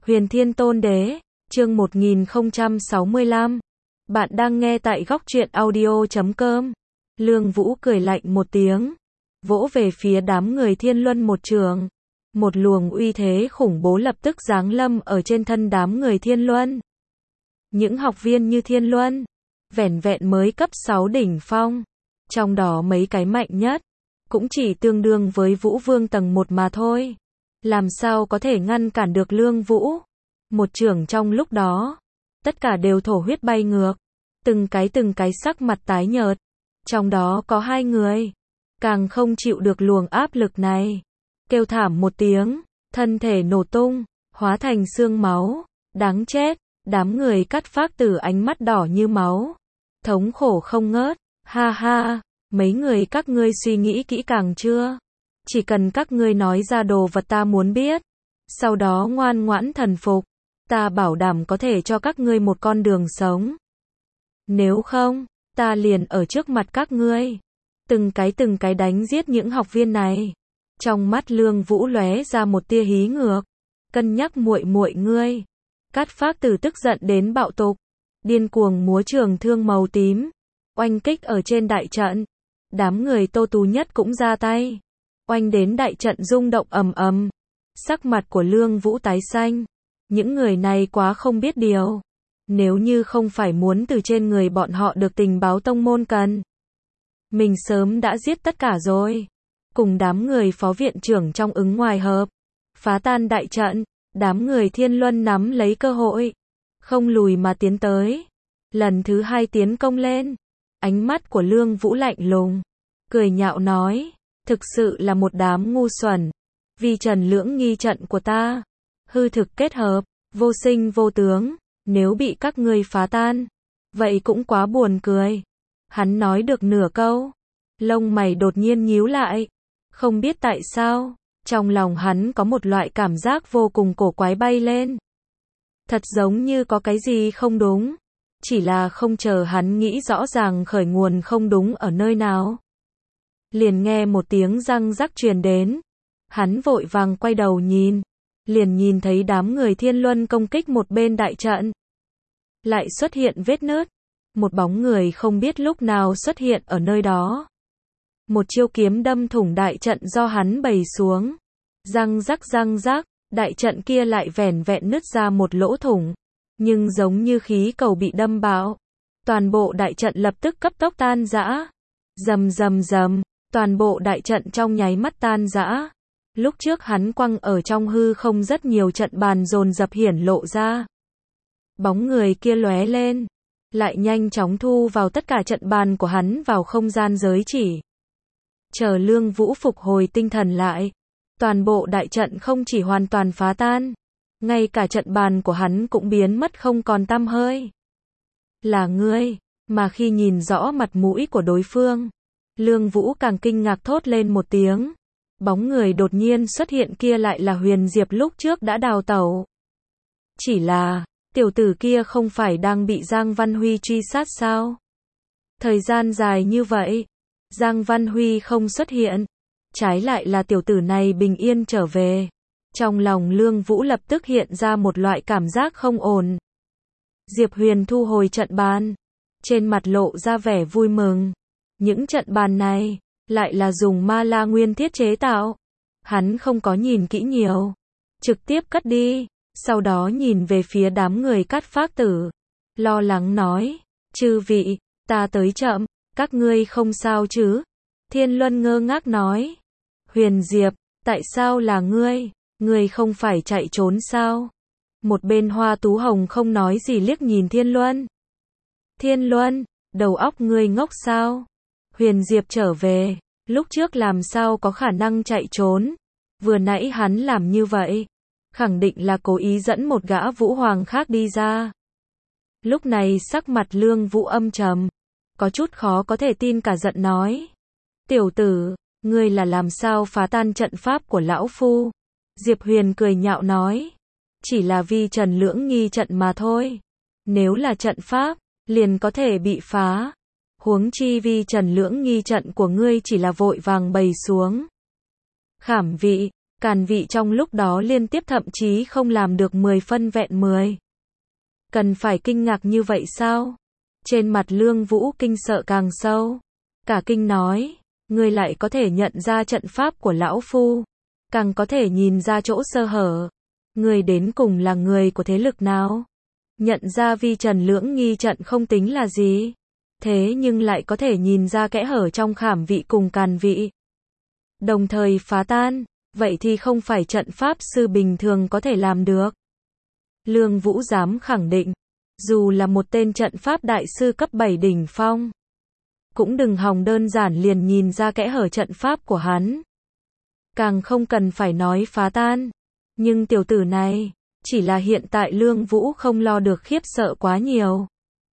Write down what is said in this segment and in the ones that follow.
Huyền Thiên Tôn Đế, chương 1065. Bạn đang nghe tại góc truyện audio.com. Lương Vũ cười lạnh một tiếng, vỗ về phía đám người Thiên Luân một trường. Một luồng uy thế khủng bố lập tức giáng lâm ở trên thân đám người Thiên Luân. Những học viên như Thiên Luân, vẻn vẹn mới cấp 6 đỉnh phong, trong đó mấy cái mạnh nhất, cũng chỉ tương đương với Vũ Vương tầng 1 mà thôi. Làm sao có thể ngăn cản được Lương Vũ? Một chưởng trong lúc đó, tất cả đều thổ huyết bay ngược, từng cái sắc mặt tái nhợt. Trong đó có 2 người, càng không chịu được luồng áp lực này, kêu thảm một tiếng, thân thể nổ tung, hóa thành xương máu. Đáng chết, đám người Cát Phác Tử ánh mắt đỏ như máu, thống khổ không ngớt. Ha ha, mấy người các ngươi suy nghĩ kỹ càng chưa? Chỉ cần các ngươi nói ra đồ vật ta muốn biết, sau đó ngoan ngoãn thần phục, ta bảo đảm có thể cho các ngươi một con đường sống. Nếu không, ta liền ở trước mặt các ngươi, từng cái đánh giết những học viên này. Trong mắt Lương Vũ lóe ra một tia hí ngược, cân nhắc muội muội ngươi. Cát Phác Tử tức giận đến bạo tục, điên cuồng múa trường thương màu tím, oanh kích ở trên đại trận. Đám người Tô Tú Nhất cũng ra tay, oanh đến đại trận rung động ầm ầm. Sắc mặt của Lương Vũ tái xanh, những người này quá không biết điều. Nếu như không phải muốn từ trên người bọn họ được tình báo tông môn cần, mình sớm đã giết tất cả rồi. Cùng đám người phó viện trưởng trong ứng ngoài hợp, phá tan đại trận. Đám người Thiên Luân nắm lấy cơ hội, không lùi mà tiến tới. Lần thứ 2 tiến công lên, ánh mắt của Lương Vũ lạnh lùng, cười nhạo nói, thực sự là một đám ngu xuẩn. Vi trần lưỡng nghi trận của ta, hư thực kết hợp, vô sinh vô tướng, nếu bị các ngươi phá tan, vậy cũng quá buồn cười. Hắn nói được nửa câu, lông mày đột nhiên nhíu lại, không biết tại sao, trong lòng hắn có một loại cảm giác vô cùng cổ quái bay lên. Thật giống như có cái gì không đúng, chỉ là không chờ hắn nghĩ rõ ràng khởi nguồn không đúng ở nơi nào, liền nghe một tiếng răng rắc truyền đến. Hắn vội vàng quay đầu nhìn, liền nhìn thấy đám người Thiên Luân công kích một bên đại trận, lại xuất hiện vết nứt. Một bóng người không biết lúc nào xuất hiện ở nơi đó. Một chiêu kiếm đâm thủng đại trận do hắn bày xuống. Răng rắc, đại trận kia lại vẻn vẹn nứt ra một lỗ thủng, nhưng giống như khí cầu bị đâm bạo, toàn bộ đại trận lập tức cấp tốc tan rã. Rầm, toàn bộ đại trận trong nháy mắt tan rã. Lúc trước hắn quăng ở trong hư không rất nhiều trận bàn dồn dập hiển lộ ra. Bóng người kia lóe lên, lại nhanh chóng thu vào tất cả trận bàn của hắn vào không gian giới chỉ. Chờ Lương Vũ phục hồi tinh thần lại, toàn bộ đại trận không chỉ hoàn toàn phá tan, ngay cả trận bàn của hắn cũng biến mất không còn tăm hơi. Là ngươi, mà khi nhìn rõ mặt mũi của đối phương, Lương Vũ càng kinh ngạc thốt lên một tiếng. Bóng người đột nhiên xuất hiện kia lại là Huyền Diệp lúc trước đã đào tẩu. Chỉ là, tiểu tử kia không phải đang bị Giang Văn Huy truy sát sao? Thời gian dài như vậy, Giang Văn Huy không xuất hiện, trái lại là tiểu tử này bình yên trở về. Trong lòng Lương Vũ lập tức hiện ra một loại cảm giác không ổn. Diệp Huyền thu hồi trận bàn, trên mặt lộ ra vẻ vui mừng. Những trận bàn này, lại là dùng ma la nguyên thiết chế tạo. Hắn không có nhìn kỹ nhiều, trực tiếp cất đi, sau đó nhìn về phía đám người Cát Phác Tử, lo lắng nói, chư vị, ta tới chậm, các ngươi không sao chứ? Thiên Luân ngơ ngác nói, Huyền Diệp, tại sao là ngươi? Ngươi không phải chạy trốn sao? Một bên Hoa Tú Hồng không nói gì liếc nhìn Thiên Luân. Thiên Luân, đầu óc ngươi ngốc sao? Huyền Diệp trở về, lúc trước làm sao có khả năng chạy trốn? Vừa nãy hắn làm như vậy, khẳng định là cố ý dẫn một gã vũ hoàng khác đi ra. Lúc này sắc mặt Lương Vũ âm trầm, có chút khó có thể tin cả giận nói, tiểu tử, ngươi là làm sao phá tan trận pháp của lão phu? Diệp Huyền cười nhạo nói, chỉ là vi trần lưỡng nghi trận mà thôi. Nếu là trận pháp, liền có thể bị phá. Huống chi vi trần lưỡng nghi trận của ngươi chỉ là vội vàng bày xuống. Khảm vị, Càn vị trong lúc đó liên tiếp thậm chí không làm được 10 phân vẹn 10. Cần phải kinh ngạc như vậy sao? Trên mặt Lương Vũ kinh sợ càng sâu. Cả kinh nói, ngươi lại có thể nhận ra trận pháp của lão phu, càng có thể nhìn ra chỗ sơ hở. Ngươi đến cùng là người của thế lực nào? Nhận ra vi trần lưỡng nghi trận không tính là gì, thế nhưng lại có thể nhìn ra kẽ hở trong khảm vị cùng càn vị, đồng thời phá tan, vậy thì không phải trận pháp sư bình thường có thể làm được. Lương Vũ dám khẳng định, dù là một tên trận pháp đại sư cấp 7 đỉnh phong, cũng đừng hòng đơn giản liền nhìn ra kẽ hở trận pháp của hắn. Càng không cần phải nói phá tan. Nhưng tiểu tử này, chỉ là hiện tại Lương Vũ không lo được khiếp sợ quá nhiều.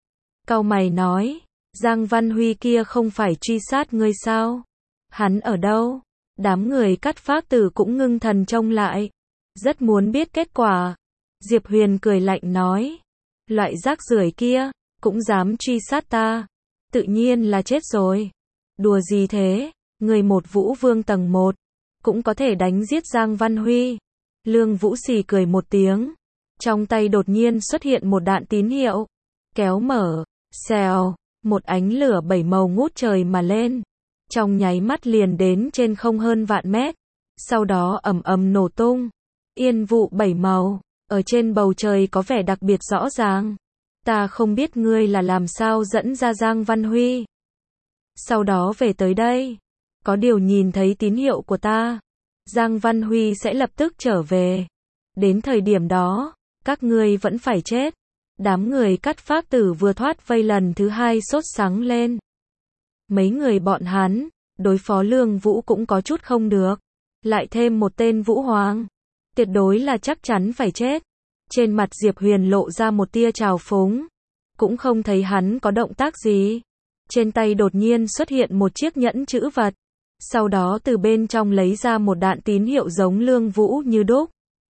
Cau mày nói, Giang Văn Huy kia không phải truy sát ngươi sao? Hắn ở đâu? Đám người Cắt Phác Tử cũng ngưng thần trông lại, rất muốn biết kết quả. Diệp Huyền cười lạnh nói, loại rác rưởi kia, cũng dám truy sát ta, tự nhiên là chết rồi. Đùa gì thế, người một Vũ Vương tầng 1, cũng có thể đánh giết Giang Văn Huy. Lương Vũ xì cười một tiếng, trong tay đột nhiên xuất hiện một đạn tín hiệu, kéo mở, xèo, một ánh lửa 7 màu ngút trời mà lên, trong nháy mắt liền đến trên không hơn vạn mét, sau đó ầm ầm nổ tung, yên vụ 7 màu, ở trên bầu trời có vẻ đặc biệt rõ ràng. Ta không biết ngươi là làm sao dẫn ra Giang Văn Huy, sau đó về tới đây, có điều nhìn thấy tín hiệu của ta, Giang Văn Huy sẽ lập tức trở về. Đến thời điểm đó, các ngươi vẫn phải chết. Đám người Cắt Phác Tử vừa thoát vây lần thứ hai sốt sắng lên. Mấy người bọn hắn, đối phó Lương Vũ cũng có chút không được. Lại thêm một tên Vũ Hoàng, tuyệt đối là chắc chắn phải chết. Trên mặt Diệp Huyền lộ ra một tia trào phúng. Cũng không thấy hắn có động tác gì. Trên tay đột nhiên xuất hiện một chiếc nhẫn chữ vật. Sau đó từ bên trong lấy ra một đạn tín hiệu giống Lương Vũ như đúc.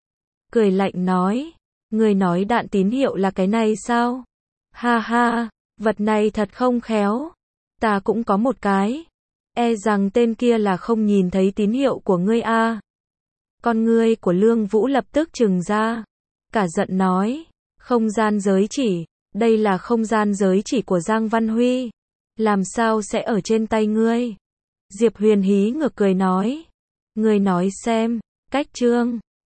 Cười lạnh nói, người nói đạn tín hiệu là cái này sao? Ha ha, vật này thật không khéo. Ta cũng có một cái. E rằng tên kia là không nhìn thấy tín hiệu của ngươi a. Con ngươi của Lương Vũ lập tức trừng ra. Cả giận nói, không gian giới chỉ, đây là không gian giới chỉ của Giang Văn Huy. Làm sao sẽ ở trên tay ngươi? Diệp Huyền hí ngược cười nói, ngươi nói xem, cách trương.